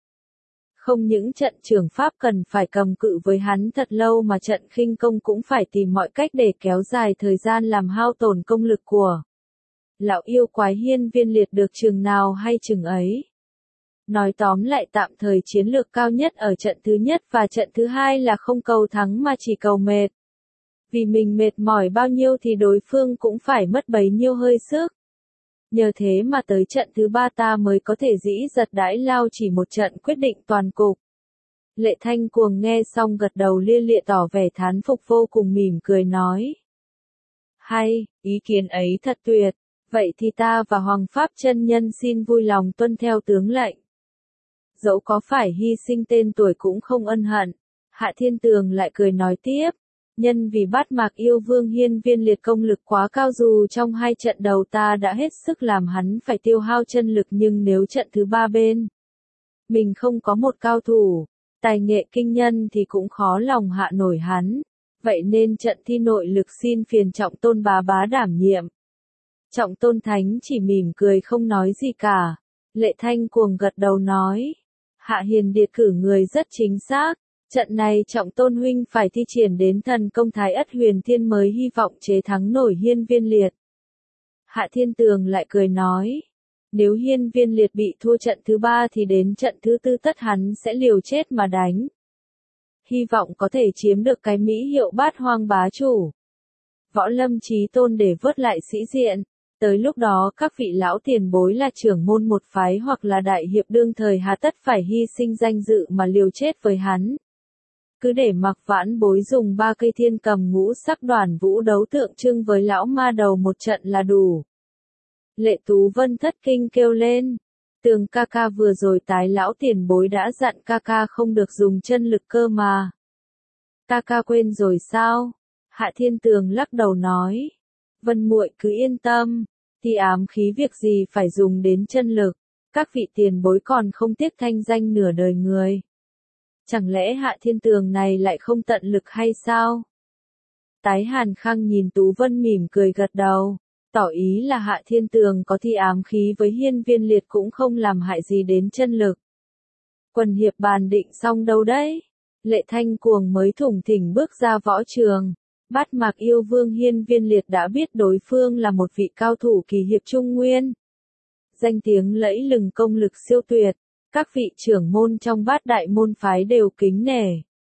Không những trận trưởng pháp cần phải cầm cự với hắn thật lâu mà trận khinh công cũng phải tìm mọi cách để kéo dài thời gian làm hao tổn công lực của lão yêu quái Hiên Viên Liệt được chừng nào hay chừng ấy. Nói tóm lại tạm thời chiến lược cao nhất ở trận thứ nhất và trận thứ hai là không cầu thắng mà chỉ cầu mệt. Vì mình mệt mỏi bao nhiêu thì đối phương cũng phải mất bấy nhiêu hơi sức. Nhờ thế mà tới trận thứ 3 ta mới có thể dĩ giật đãi lao chỉ một trận quyết định toàn cục. Lệ Thanh Cuồng nghe xong gật đầu lia lịa tỏ vẻ thán phục vô cùng mỉm cười nói. Hay, ý kiến ấy thật tuyệt, vậy thì ta và Hoàng Pháp chân nhân xin vui lòng tuân theo tướng lệnh. Dẫu có phải hy sinh tên tuổi cũng không ân hận. Hạ Thiên Tường lại cười nói tiếp. Nhân vì Bát Mạc Yêu Vương Hiên Viên Liệt công lực quá cao dù trong 2 trận đầu ta đã hết sức làm hắn phải tiêu hao chân lực nhưng nếu trận thứ 3 bên mình không có một cao thủ, tài nghệ kinh nhân thì cũng khó lòng hạ nổi hắn. Vậy nên trận thi nội lực xin phiền Trọng Tôn bá bá đảm nhiệm. Trọng Tôn Thánh chỉ mỉm cười không nói gì cả. Lệ Thanh Cuồng gật đầu nói. Hạ Hiền Điệt cử người rất chính xác. Trận này Trọng Tôn huynh phải thi triển đến thần công Thái Ất Huyền Thiên mới hy vọng chế thắng nổi Hiên Viên Liệt. Hạ Thiên Tường lại cười nói. Nếu Hiên Viên Liệt bị thua trận thứ 3 thì đến trận thứ 4 tất hắn sẽ liều chết mà đánh. Hy vọng có thể chiếm được cái mỹ hiệu Bát Hoang bá chủ. Võ Lâm Chí Tôn để vớt lại sĩ diện. Tới lúc đó các vị lão tiền bối là trưởng môn một phái hoặc là đại hiệp đương thời hà tất phải hy sinh danh dự mà liều chết với hắn. Cứ để mặc vãn bối dùng 3 cây thiên cầm ngũ sắc đoàn vũ đấu tượng trưng với lão ma đầu một trận là đủ. Lệ Tú Vân thất kinh kêu lên. Tường ca ca vừa rồi tái lão tiền bối đã dặn ca ca không được dùng chân lực cơ mà. Ca ca quên rồi sao? Hạ Thiên Tường lắc đầu nói. Vân muội cứ yên tâm, thì ám khí việc gì phải dùng đến chân lực, các vị tiền bối còn không tiếc thanh danh nửa đời người. Chẳng lẽ Hạ Thiên Tường này lại không tận lực hay sao? Tái Hàn Khang nhìn Tú Vân mỉm cười gật đầu, tỏ ý là Hạ Thiên Tường có thi ám khí với Hiên Viên Liệt cũng không làm hại gì đến chân lực. Quần hiệp bàn định xong đâu đấy? Lệ Thanh Cuồng mới thủng thỉnh bước ra võ trường. Bát Mạc Yêu Vương Hiên Viên Liệt đã biết đối phương là một vị cao thủ kỳ hiệp Trung Nguyên. Danh tiếng lẫy lừng công lực siêu tuyệt, các vị trưởng môn trong Bát đại môn phái đều kính nể.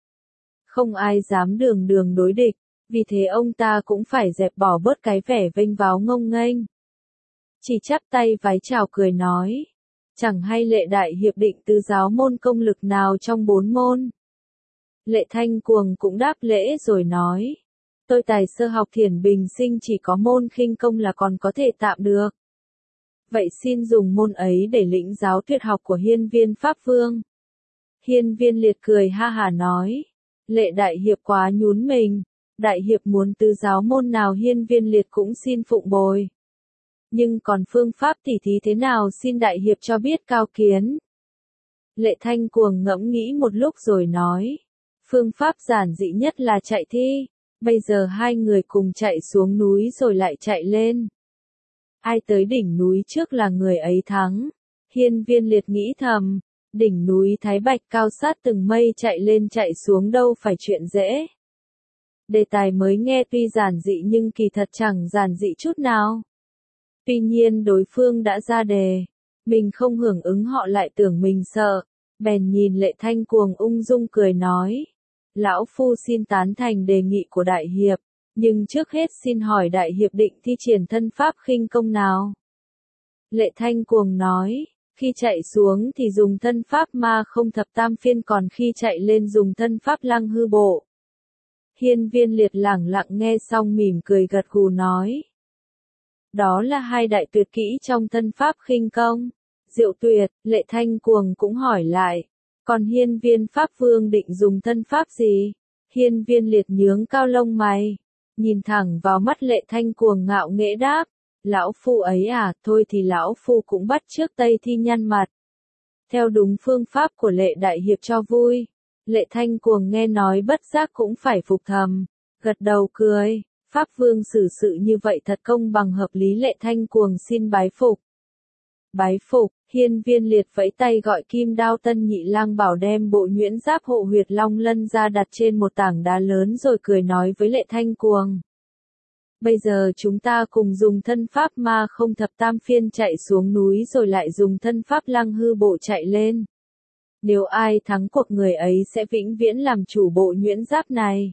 Không ai dám đường đường đối địch, vì thế ông ta cũng phải dẹp bỏ bớt cái vẻ vênh váo ngông nghênh. Chỉ chắp tay vái chào cười nói, chẳng hay Lệ đại hiệp định tứ giáo môn công lực nào trong 4 môn. Lệ Thanh Cuồng cũng đáp lễ rồi nói. Tôi tài sơ học Thiển Bình Sinh chỉ có môn khinh công là còn có thể tạm được. Vậy xin dùng môn ấy để lĩnh giáo tuyệt học của Hiên Viên Pháp Vương. Hiên Viên Liệt cười ha hả nói. Lệ đại hiệp quá nhún mình. Đại hiệp muốn tứ giáo môn nào Hiên Viên Liệt cũng xin phụng bồi. Nhưng còn phương pháp tỉ thí thế nào xin đại hiệp cho biết cao kiến. Lệ Thanh Cuồng ngẫm nghĩ một lúc rồi nói. Phương pháp giản dị nhất là chạy thi. Bây giờ hai người cùng chạy xuống núi rồi lại chạy lên. Ai tới đỉnh núi trước là người ấy thắng. Hiên Viên Liệt nghĩ thầm, đỉnh núi Thái Bạch cao sát từng mây chạy lên chạy xuống đâu phải chuyện dễ. Đề tài mới nghe tuy giản dị nhưng kỳ thật chẳng giản dị chút nào. Tuy nhiên đối phương đã ra đề, mình không hưởng ứng họ lại tưởng mình sợ, bèn nhìn Lệ Thanh Cuồng ung dung cười nói. Lão Phu xin tán thành đề nghị của Đại Hiệp, nhưng trước hết xin hỏi Đại Hiệp định thi triển thân pháp khinh công nào? Lệ Thanh Cuồng nói, khi chạy xuống thì dùng thân pháp ma không thập tam phiên còn khi chạy lên dùng thân pháp lăng hư bộ. Hiên Viên Liệt lẳng lặng nghe xong mỉm cười gật gù nói. Đó là hai đại tuyệt kỹ trong thân pháp khinh công. Diệu tuyệt, Lệ Thanh Cuồng cũng hỏi lại. Còn Hiên Viên Pháp Vương định dùng thân pháp gì? Hiên Viên Liệt nhướng cao lông mày, nhìn thẳng vào mắt Lệ Thanh Cuồng ngạo nghễ đáp. Lão Phu ấy à, thôi thì Lão Phu cũng bắt trước Tây thi nhăn mặt. Theo đúng phương pháp của Lệ Đại Hiệp cho vui. Lệ Thanh Cuồng nghe nói bất giác cũng phải phục thầm, gật đầu cười. Pháp Vương xử sự như vậy thật công bằng hợp lý. Lệ Thanh Cuồng xin bái phục. Bái phục, Hiên Viên Liệt vẫy tay gọi Kim Đao Tân Nhị Lang bảo đem bộ nhuyễn giáp hộ huyệt long lân ra đặt trên một tảng đá lớn rồi cười nói với Lệ Thanh Cuồng. Bây giờ chúng ta cùng dùng thân pháp ma không thập tam phiên chạy xuống núi rồi lại dùng thân pháp lăng hư bộ chạy lên. Nếu ai thắng cuộc người ấy sẽ vĩnh viễn làm chủ bộ nhuyễn giáp này.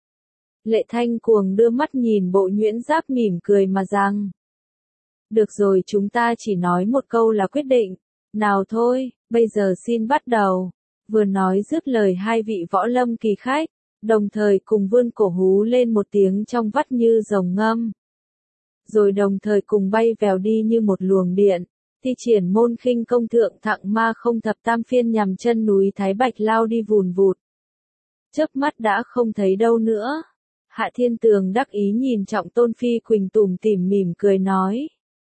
Lệ Thanh Cuồng đưa mắt nhìn bộ nhuyễn giáp mỉm cười mà rằng. Được rồi, chúng ta chỉ nói một câu là quyết định. Nào thôi, bây giờ xin bắt đầu. Vừa nói dứt lời hai vị võ lâm kỳ khách, đồng thời cùng vươn cổ hú lên một tiếng trong vắt như rồng ngâm. Rồi đồng thời cùng bay vèo đi như một luồng điện, thi triển môn khinh công thượng thặng ma không thập tam phiên nhằm chân núi Thái Bạch lao đi vùn vụt. Chớp mắt đã không thấy đâu nữa. Hạ Thiên Tường đắc ý nhìn Trọng Tôn Phi Quỳnh tủm tỉm mỉm cười nói.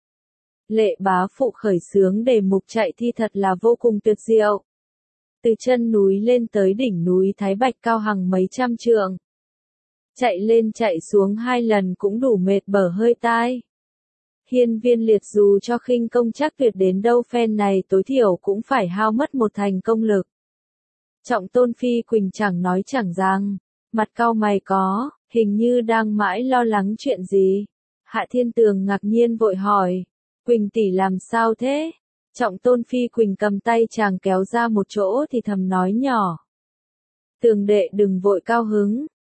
Lệ bá phụ khởi xướng đề mục chạy thi thật là vô cùng tuyệt diệu. Từ chân núi lên tới đỉnh núi Thái Bạch cao hàng mấy trăm trượng. Chạy lên chạy xuống 2 lần cũng đủ mệt bở hơi tai. Hiên Viên Liệt dù cho khinh công chắc tuyệt đến đâu phen này tối thiểu cũng phải hao mất một thành công lực. Trọng Tôn Phi Quỳnh chẳng nói chẳng rằng, mặt cau mày có, hình như đang mãi lo lắng chuyện gì. Hạ Thiên Tường ngạc nhiên vội hỏi. Quỳnh tỷ làm sao thế? Trọng Tôn Phi Quỳnh cầm tay chàng kéo ra một chỗ thì thầm nói nhỏ. Tường đệ đừng vội cao hứng.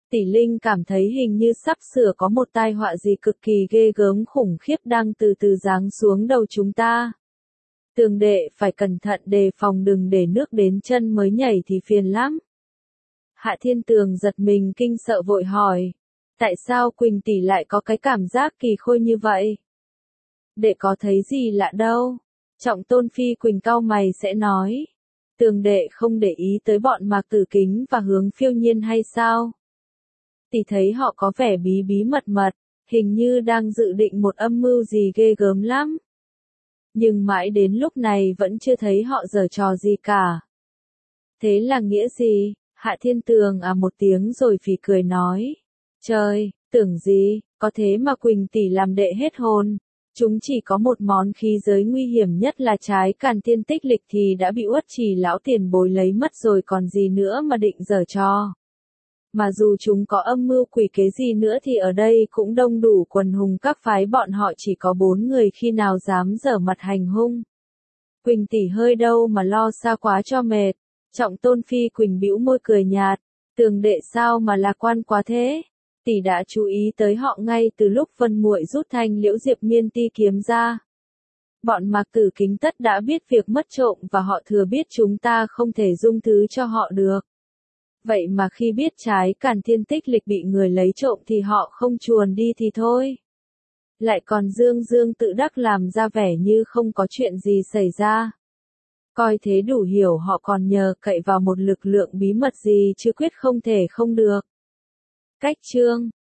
Tỷ Linh cảm thấy hình như sắp sửa có một tai họa gì cực kỳ ghê gớm khủng khiếp đang từ từ giáng xuống đầu chúng ta. Tường đệ phải cẩn thận đề phòng đừng để nước đến chân mới nhảy thì phiền lắm. Hạ Thiên Tường giật mình kinh sợ vội hỏi. Tại sao Quỳnh tỷ lại có cái cảm giác kỳ khôi như vậy? Đệ có thấy gì lạ đâu. Trọng Tôn Phi Quỳnh cau mày sẽ nói. Tường đệ không để ý tới bọn Mạc Tử Kính và Hướng Phiêu Nhiên hay sao? Tỷ thấy họ có vẻ bí bí mật, hình như đang dự định một âm mưu gì ghê gớm lắm. Nhưng mãi đến lúc này vẫn chưa thấy họ giở trò gì cả. Thế là nghĩa gì? Hạ Thiên Tường một tiếng rồi phì cười nói. Trời, tưởng gì, có thế mà Quỳnh tỷ làm đệ hết hồn. Chúng chỉ có một món khí giới nguy hiểm nhất là trái Càn Thiên Tích Lịch thì đã bị Uất Trì lão tiền bối lấy mất rồi còn gì nữa mà định giở trò. Mà dù chúng có âm mưu quỷ kế gì nữa thì ở đây cũng đông đủ quần hùng các phái bọn họ chỉ có 4 người khi nào dám giở mặt hành hung. Quỳnh tỷ hơi đâu mà lo xa quá cho mệt. Trọng Tôn Phi Quỳnh bĩu môi cười nhạt. Tường đệ sao mà lạc quan quá thế? Tỷ đã chú ý tới họ ngay từ lúc Vân muội rút thanh Liễu Diệp Miên Ti kiếm ra. Bọn Mạc Tử Kính tất đã biết việc mất trộm và họ thừa biết chúng ta không thể dung thứ cho họ được. Vậy mà khi biết trái Càn Thiên Tích Lịch bị người lấy trộm thì họ không chuồn đi thì thôi. Lại còn dương tự đắc làm ra vẻ như không có chuyện gì xảy ra. Coi thế đủ hiểu họ còn nhờ cậy vào một lực lượng bí mật gì chứ quyết không thể không được. Cách chương